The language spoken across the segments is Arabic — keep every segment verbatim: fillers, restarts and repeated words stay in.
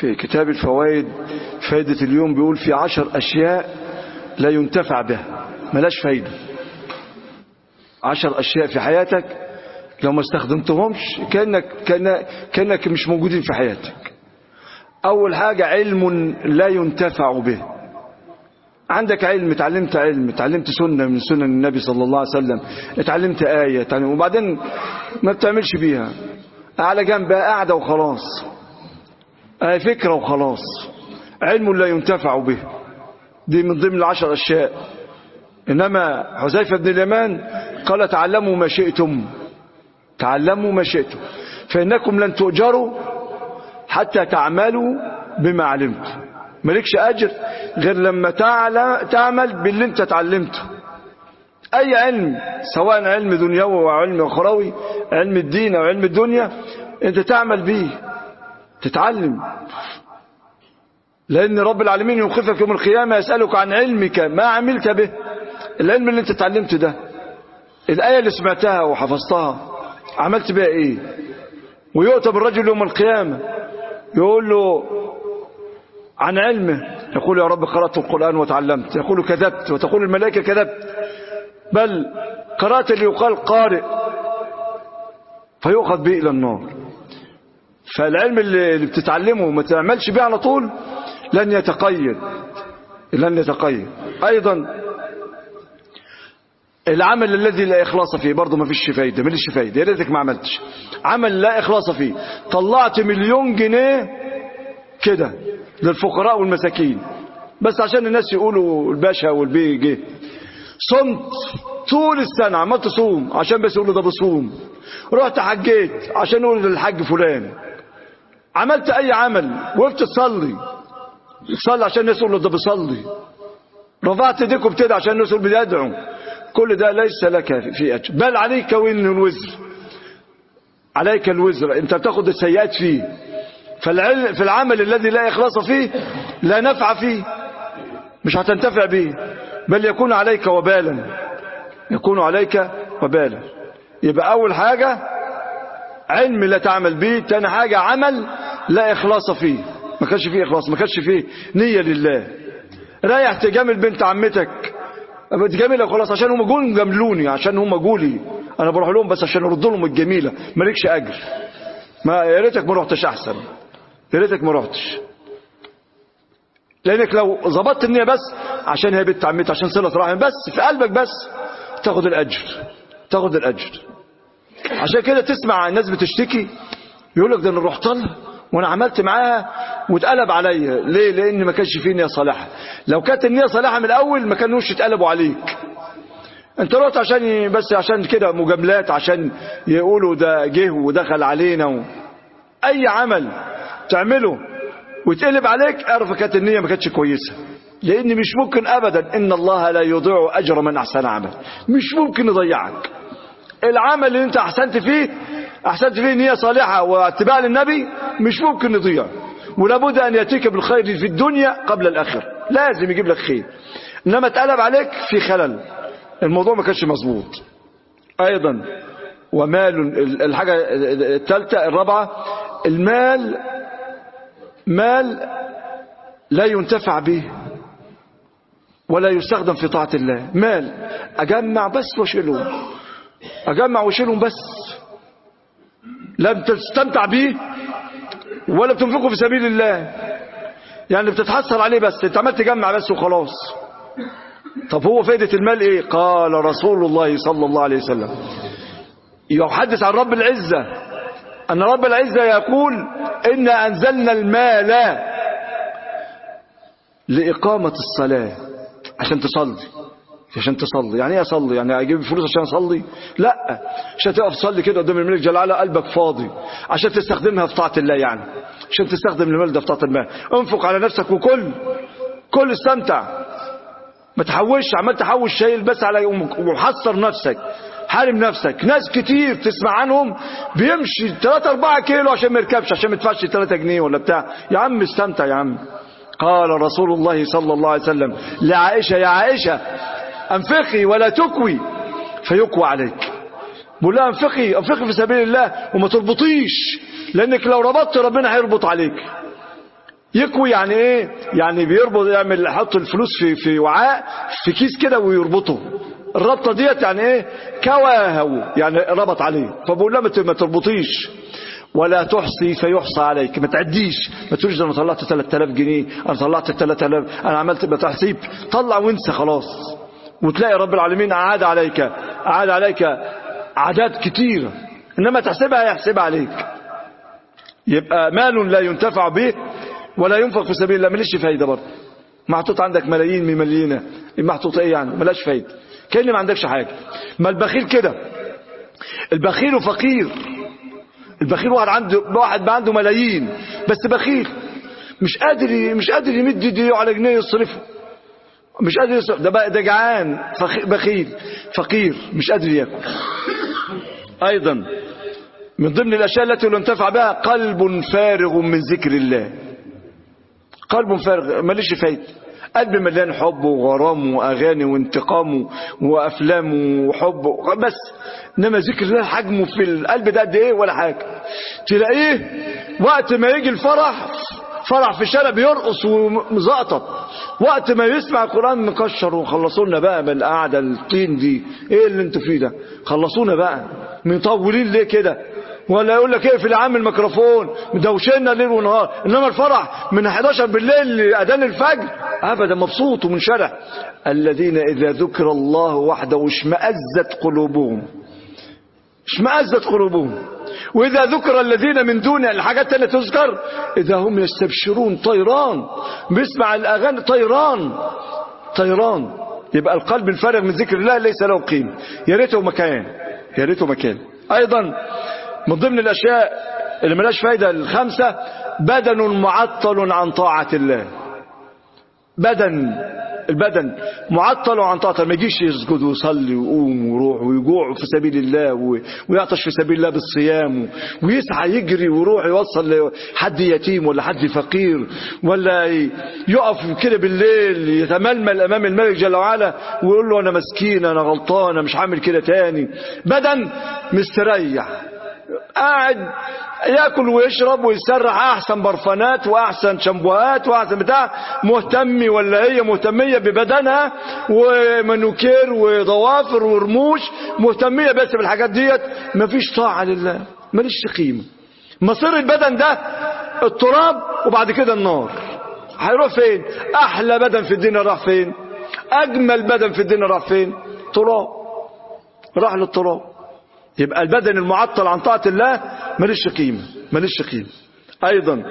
في كتاب الفوائد فائدة اليوم بيقول في عشر أشياء لا ينتفع بها، ملاش فايدة. عشر أشياء في حياتك لو ما استخدمتهمش كأنك, كأنك, كأنك مش موجودين في حياتك. أول حاجة علم لا ينتفع به. عندك علم، اتعلمت علم، اتعلمت سنة من سنن النبي صلى الله عليه وسلم، اتعلمت آية اتعلم وبعدين ما بتعملش بيها، على جنب قاعدة وخلاص، آه فكرة وخلاص. علم لا ينتفع به، دي من ضمن العشر أشياء. إنما حذيفة بن اليمان قال تعلموا ما شئتم، تعلموا ما شئتم فإنكم لن تؤجروا حتى تعملوا بما علمتم. مالكش أجر غير لما تعمل باللي انت تعلمته. أي علم، سواء علم دنيوي أو علم أخروي، علم الدين أو علم الدنيا، انت تعمل به، تتعلم. لأن رب العالمين يوقفك يوم القيامة يسألك عن علمك ما عملت به. العلم اللي انت تعلمته ده، الآية اللي سمعتها وحفظتها عملت بها ايه؟ ويؤتى بالرجل يوم القيامة يقول له عن علمه، يقول يا رب قرأت القرآن وتعلمت، يقول كذبت، وتقول الملائكة كذبت، بل قرأت اللي يقال قارئ، فيؤخذ به إلى النار. فالعلم اللي بتتعلمه وما تعملش به على طول لن يتقيد، لن يتقيد. أيضا العمل الذي لا إخلاص فيه برضه ما فيش فايدة، ماليش فايدة، يا ريتك ما عملتش. عمل لا إخلاص فيه، طلعت مليون جنيه كده للفقراء والمساكين بس عشان الناس يقولوا الباشا والبي جه. صمت طول السنة، عملت تصوم عشان بس يقولوا ده بصوم. رحت حجيت عشان يقولوا للحج فلان. عملت أي عمل، وقفت تصلي، تصلي عشان الناس يقولوا ده بيصلي. رفعت ايديك وبتدعي عشان الناس يقولوا بيدعوا. كل ده ليس لك في أجر، بل عليك وين الوزر، عليك الوزر، انت بتاخد السيئات فيه. في العمل الذي لا إخلاص فيه لا نفع فيه، مش هتنتفع به، بل يكون عليك وبالا، يكون عليك وبالا. يبقى أول حاجة علم لا تعمل به. تاني حاجة عمل لا إخلاص فيه، ما كانش فيه إخلاص، ما كانش فيه نية لله. رايح تجامل بنت عمتك، بتجاملها خلاص عشان هم جول جاملوني، عشان هم جولي انا بروح لهم بس عشان ارد لهم الجميله، مالكش اجر. ما يا ريتك ما رحتش احسن، يا ريتك ما رحتش. لانك لو ظبطت النيه بس عشان هي بنت عمتك، عشان صله رحم بس في قلبك بس، تاخد الاجر، تاخد الاجر. عشان كده تسمع الناس بتشتكي يقول لك ده انا رحت لها وانا عملت معاها واتقلب عليا. ليه؟ لان ما كانش فيه نيه صالحه. لو كانت النيه صالحه من الاول ما كانوش يتقلبوا عليك. انت رحت عشان بس عشان كده مجاملات، عشان يقولوا ده جه ودخل علينا و... اي عمل تعمله وتقلب عليك اعرف كانت النيه ما كانتش كويسه. لان مش ممكن ابدا، ان الله لا يضيع اجر من احسن عمل، مش ممكن يضيعك. العمل اللي انت احسنت فيه، احسنت فيه نية صالحة واتباع للنبي، مش ممكن يضيع. ولابد ان ياتيك بالخير في الدنيا قبل الاخره، لازم يجيب لك خير. انما اتقلب عليك في خلل، الموضوع ما كانش مظبوط. ايضا ومال، الحاجة الثالثة الرابعة، المال مال لا ينتفع به ولا يستخدم في طاعة الله. مال اجمع بس واشيلهم، اجمع واشيلهم بس، لم تستمتع به ولا بتنفقه في سبيل الله، يعني بتتحسر عليه بس، انت عمال تجمع بس وخلاص. طب هو فائدة المال ايه؟ قال رسول الله صلى الله عليه وسلم يحدث عن رب العزة ان رب العزة يقول إنا أنزلنا المال لإقامة الصلاة، عشان تصلي، عشان تصلي. يعني ايه اصلي؟ يعني اجيب فلوس عشان اصلي؟ لا، عشان تقف تصلي كده قدام الملك جل وعلا قلبك فاضي، عشان تستخدمها في طاعة الله، يعني عشان تستخدم المال ده في طاعة الله. انفق على نفسك وكل كل استمتع، ما تحوش، عمال تحوش شايل بس على ومحصر نفسك، حارم نفسك. ناس كتير تسمع عنهم بيمشي ثلاثة أربعة كيلو عشان ما يركبش، عشان ما يدفعش ثلاثة جنيه ولا بتاع. يا عم استمتع يا عم. قال رسول الله صلى الله عليه وسلم لعائشة يا عائشة انفقي ولا تكوي فيكوى عليك. بقول لها انفقي، انفقي في سبيل الله وما تربطيش، لانك لو ربطت ربنا هيربط عليك. يكوي يعني ايه؟ يعني بيربط، يعمل يحط الفلوس في في وعاء في كيس كده ويربطه. الربطه ديت يعني ايه؟ كواهو، يعني ربط عليه. فبقول لها ما تربطيش ولا تحصي فيحصى عليك، ما تعديش، ما تقولش انا طلعت ثلاثة آلاف جنيه، انا طلعت ثلاثة آلاف، انا عملت بتحسيب. طلع وانسى خلاص، وتلاقي رب العالمين اعاد عليك اعاد عليك اعداد كتيره. انما تحسبها يحسبها عليك. يبقى مال لا ينتفع به ولا ينفق في سبيل الله، ماليش فايده برضه. محطوط عندك ملايين مملينه، محطوط ايه يعني؟ ملاش فايده، كأن ما عندكش حاجه. ما البخيل كده، البخيل فقير. البخيل واحد عنده واحد بقى عنده ملايين بس بخيل، مش قادر مش قادر يمد ايده على جنيه يصرفه، مش قادر يصرف. ده بقى ده جعان بخيل فقير مش قادر ياكل. ايضا من ضمن الاشياء التي لا ينتفع بها قلب فارغ من ذكر الله. قلب فارغ ماليش فايده، قلب مليان حب وغرام واغاني وانتقام وافلام وحب بس، انما ذكر الله حجمه في القلب ده قد ايه؟ ولا حاجه. تلاقيه وقت ما يجي الفرح، فرح في الشارع بيرقص ومزقطط، وقت ما يسمع القرآن مكشر. وخلصونا بقى من القعده الطين دي، ايه اللي انتوا فيه ده؟ خلصونا بقى، مطولين ليه كده؟ ولا يقول لك اقفل عام الميكروفون، مدوشنا ليل ونهار. انما الفرح من احداشر بالليل لاذان الفجر ابدا، مبسوط ومنشرح. الذين اذا ذكر الله وحده اشمئزت قلوبهم، اشمئزت قلوبهم. واذا ذكر الذين من دون الحاجات التي تذكر اذا هم يستبشرون. طيران بيسمع الاغاني، طيران طيران. يبقى القلب الفارغ من ذكر الله ليس له قيمه، يا ريته مكان، يا ريته مكان. ايضا من ضمن الاشياء اللي ملاش فايده الخمسه بدن معطل عن طاعه الله. بدن البدن معطل عن طاعة، ما يجيش يسجد ويصلي ويقوم ويروح ويجوع في سبيل الله ويعطش في سبيل الله بالصيام ويسعى يجري ويروح يوصل لحد يتيم ولا حد فقير، ولا يقف كده بالليل يتململ امام الملك جل وعلا ويقول له انا مسكين انا غلطان انا مش هعمل كده تاني. بدن مستريح قاعد ياكل ويشرب ويسرح احسن برفانات واحسن شامبوهات واحسن بتاع، مهتم ولا هي مهتميه ببدنها ومنوكير وضوافر ورموش، مهتميه بس بالحاجات ديت، مفيش طاعه لله، ماليش قيمه. مصير البدن ده التراب وبعد كده النار. هيروح فين؟ احلى بدن في الدنيا راح فين؟ اجمل بدن في الدنيا راح فين؟ تراب، راح للتراب. يبقى البدن المعطل عن طاعة الله ماليش قيمة، ماليش قيمة. أيضا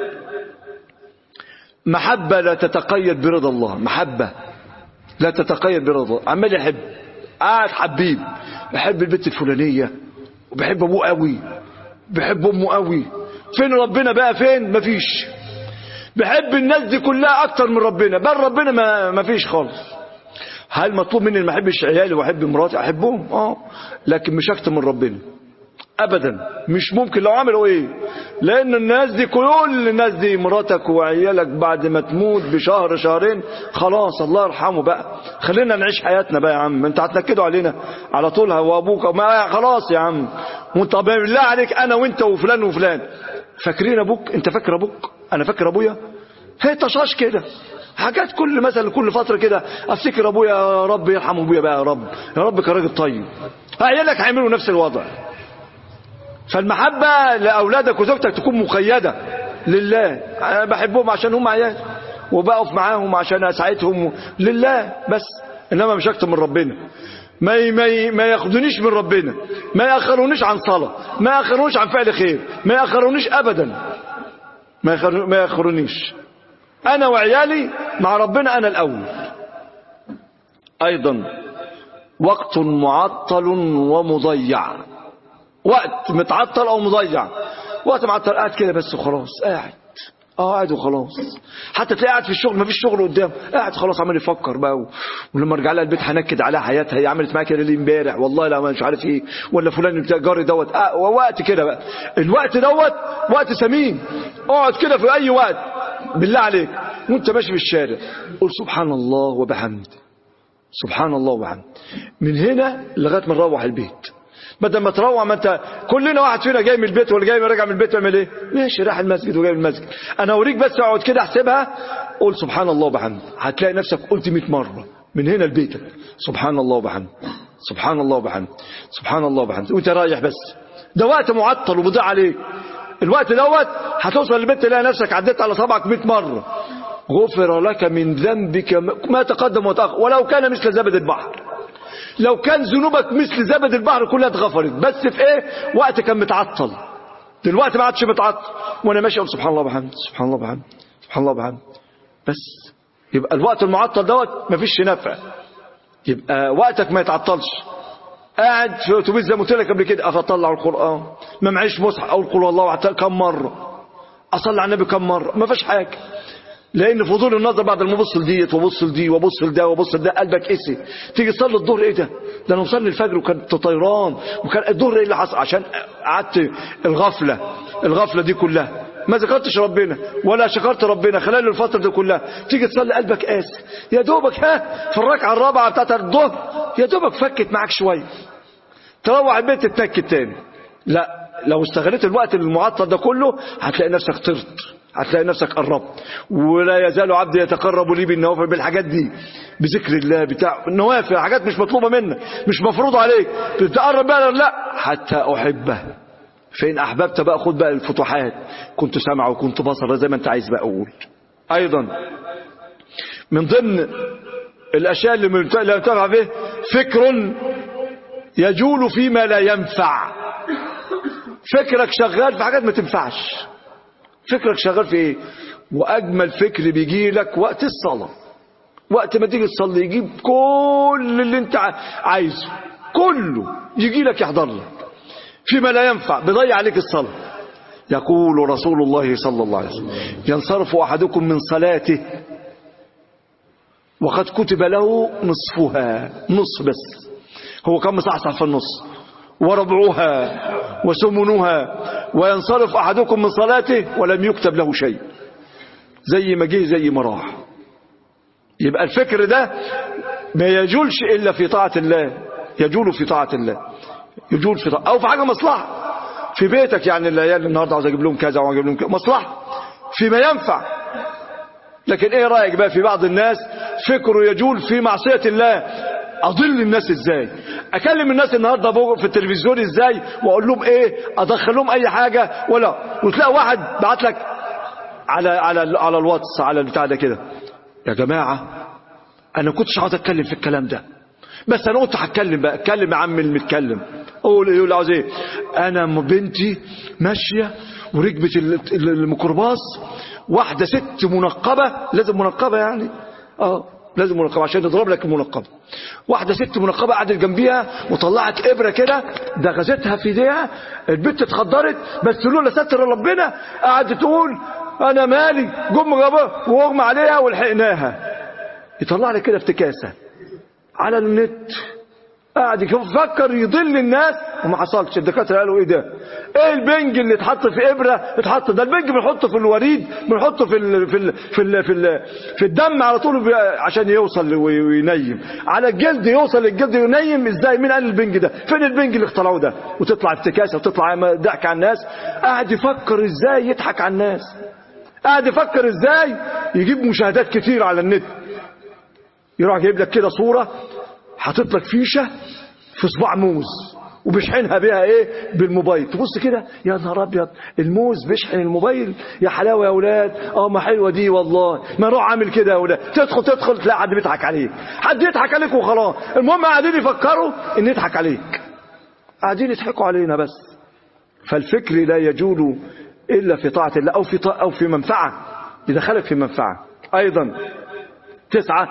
محبة لا تتقيد برضا الله، محبة لا تتقيد برضا الله. عمال يحب، قاعد حبيب، بحب البنت الفلانية وبحب أبوه قوي، بحب أمه قوي. فين ربنا بقى؟ فين؟ مفيش. بحب الناس دي كلها أكتر من ربنا، بل ربنا ما مفيش خالص. هل مطلوب مني ما احبش عيالي واحب مراتي؟ احبهم اه، لكن مش اكتر من ربنا ابدا، مش ممكن. لو عملوا ايه؟ لان الناس دي كل الناس دي مراتك وعيالك بعد ما تموت بشهر شهرين خلاص الله يرحمه بقى، خلينا نعيش حياتنا بقى يا عم. انت هتنكدوا علينا على طول هو ابوك ما خلاص يا عم. وانت بالله عليك انا وانت وفلان وفلان فاكرين ابوك؟ انت فاكر ابوك؟ انا فاكر ابويا؟ هي طشاش كده حاجات، كل مثلا كل فتره كده افتكر ابويا يا رب يرحم ابويا بقى يا رب، يا رب كان راجل طيب. عيالك هيعملوا نفس الوضع. فالمحبه لاولادك وزوجتك تكون مقيده لله. انا بحبهم عشان هم عيال وبقف معاهم عشان اساعدهم لله بس، انما مش اكتر من ربنا. ما ما ما ياخدونيش من ربنا، ما ياخرونيش عن صلاه، ما ياخرونيش عن فعل خير، ما ياخرونيش ابدا، ما ياخرونيش. أنا وعيالي مع ربنا أنا الأول. أيضا وقت معطل ومضيع، وقت متعطل أو مضيع. وقت معطل قاعد كده بس وخلاص، قاعد اه قاعد وخلاص. حتى تلاقي قاعد في الشغل مفيش شغل قدامه، قاعد خلاص عمال يفكر بقى، ولما ارجع لها البيت هنكد عليها حياتها، هي عملت معايا كده ليه امبارح والله لا مش عارف ايه، ولا فلان بتاع جاري دوت. آه ووقت كده بقى، الوقت دوت وقت ثمين. اقعد كده في اي وقت بالله عليك وانت ماشي في الشارع قول سبحان الله وبحمده، سبحان الله وبحمده، من هنا لغايه ما نروح البيت. بدل ما تروح. ما انت كلنا واحد فينا جاي من البيت ولا جاي راجع من البيت يعمل ايه؟ ماشي رايح المسجد وجاي من المسجد. انا اوريك بس اقعد كده احسبها، قول سبحان الله وبحمده، هتلاقي نفسك قلت مئة مرة من هنا لبيتك سبحان الله وبحمده، سبحان الله وبحمده، سبحان الله وبحمده، وانت رايح. بس ده وقت معطل وبيضيع عليك. الوقت دوت هتوصل للبيت تلاقي نفسك عديت على صبعك مئة مرة. غفر لك من ذنبك ما تقدم وتأخر ولو كان مثل زبد البحر. لو كان ذنوبك مثل زبد البحر كلها اتغفرت، بس في ايه؟ وقت كان متعطل. دلوقتي ما عادش متعطل، وانا ماشي اقول سبحان الله وبحمده، سبحان الله وبحمده، سبحان الله وبحمده. بس يبقى الوقت المعطل دوت مفيش نفع. يبقى وقتك ما يتعطلش. قاعد في اتوبيس زي ما قلت لك قبل كده، اطلع القران، ما معيش مصحف اقول قل والله كم مره، اصلي على النبي كم مره، ما فيش حاجه. لان فضول النظر بعد ما ابص لديت وابص لدي وابص لده وابص لده قلبك قسي. تيجي تصلي الظهر، ايه ده؟ ده انا مصلي الفجر وكانت طيران، وكان الظهر ايه اللي حصل؟ عشان قعدت الغفله الغفله دي كلها، ما ذكرتش ربنا ولا شكرت ربنا خلال الفتره دي كلها. تيجي تصلي قلبك قاسي، يا دوبك ها في الركعه الرابعه بتاعت الظهر يا دوبك فكت معاك شويه، تروح البيت تتنكد تاني. لا، لو استغلت الوقت المعطل ده كله هتلاقي نفسك طرت، هتلاقي نفسك قربت. ولا يزال عبدي يتقرب لي بالنوافل، بالحاجات دي، بذكر الله بتاع النوافل، حاجات مش مطلوبه منك، مش مفروض عليك، بتقرب بقى لا حتى احبه. فإن أحببت بقى خد بقى الفتوحات، كنت سمع وكنت بصر زي ما انت عايز بقى أقول. أيضا من ضمن الأشياء اللي منتفع به فكر يجول فيما لا ينفع. فكرك شغال في حاجات ما تنفعش. فكرك شغال في ايه؟ وأجمل فكر بيجي لك وقت الصلاة. وقت ما تيجي تصلي يجيب كل اللي انت عايزه، كله يجي لك يحضر لك فيما لا ينفع، بيضيع عليك الصلاة. يقول رسول الله صلى الله عليه وسلم: ينصرف أحدكم من صلاته وقد كتب له نصفها، نصف بس، هو كم مصحصح في النص، وربعها وثمنها، وينصرف أحدكم من صلاته ولم يكتب له شيء، زي ما جه زي ما راح. يبقى الفكر ده ما يجولش إلا في طاعة الله، يجول في طاعة الله، يجول في طاعة، أو في حاجة مصلحة في بيتك. يعني العيال النهارده عاوز اجيب لهم كذا وعاوز اجيب لهم كذا، مصلحة فيما ينفع. لكن ايه رأيك بقى في بعض الناس فكره يجول في معصية الله؟ اضل الناس ازاي، اكلم الناس النهارده في التلفزيون ازاي، واقول لهم ايه، ادخل لهم اي حاجة ولا. وتلاقي واحد بعت لك على على على الواتس على البتاع ده كده: يا جماعة انا كنتش عاوز اتكلم في الكلام ده، بس انا قلت هتكلم بقى. اتكلم يا عم المتكلم، قول ايه اللي عاوز ايه. انا بنتي ماشيه وركبت الميكروباص، واحده ست منقبه، لازم منقبه يعني، اه لازم منقبه عشان تضرب لك المنقبه. واحده ست منقبه قعدت جنبيها وطلعت ابره كده دغزتها في ايديها، البنت اتخدرت، بس لولا ستر ربنا قعدت تقول انا مالي، جم جابوها واغمى عليها ولحقناها. يطلع لك كده افتكاسه على النت، قاعد يفكر يضل الناس وما حصلش. الدكاتره قالوا ايه ده؟ ايه البنج اللي اتحط في ابره اتحط ده؟ البنج بنحطه في الوريد، بنحطه في ال في ال في ال في, ال في الدم على طول عشان يوصل وينيم على الجلد، يوصل للجلد وينيم. ازاي؟ مين قال البنج ده؟ فين البنج اللي اخترعوه ده؟ وتطلع افتكاسه وتطلع ضحك على الناس. قاعد يفكر ازاي يضحك على الناس، قاعد يفكر ازاي يجيب مشاهدات كتير على النت. يروح جايب لك كده صورة حاطط لك فيشة في صباع موز وبيشحنها بيها ايه؟ بالموبايل. تبص كده يا نهار ابيض، الموز بيشحن الموبايل، يا حلاوه يا اولاد، اه ما حلوه دي والله، ما نروح عامل كده يا اولاد. تدخل تدخل تلاقي حد بيضحك عليك، حد يضحك عليك وخلاص. المهم قاعدين يفكروا ان يضحك عليك، قاعدين يضحكوا علينا بس. فالفكر لا يجول الا في طاعه الله، او في طاعة او في منفعه، يدخلك في منفعه. ايضا تسعه،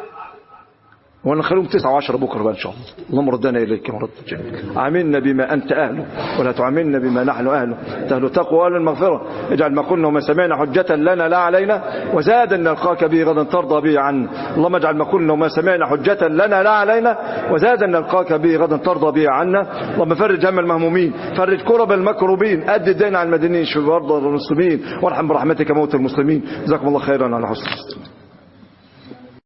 وانا خليهم تسعة وعشرة بكرة بقى ان شاء الله. اللهم ردنا اليك مرد جميل، عاملنا بما انت اهله ولا تعاملنا بما نحن اهله، اهل التقوى واهل المغفرة. اجعل ما قلنا وما سمعنا حجة لنا لا علينا، وزادا نلقاك به غدا ترضى به عنا. اللهم اجعل ما قلنا وما سمعنا حجة لنا لا علينا، وزادا نلقاك به غدا ترضى به عنا. اللهم فرج هم المهمومين، فرج كرب المكروبين، ادي الدين على المدينين، شف مرضى المسلمين، وارحم برحمتك موتى المسلمين. جزاكم الله خيرا على حسن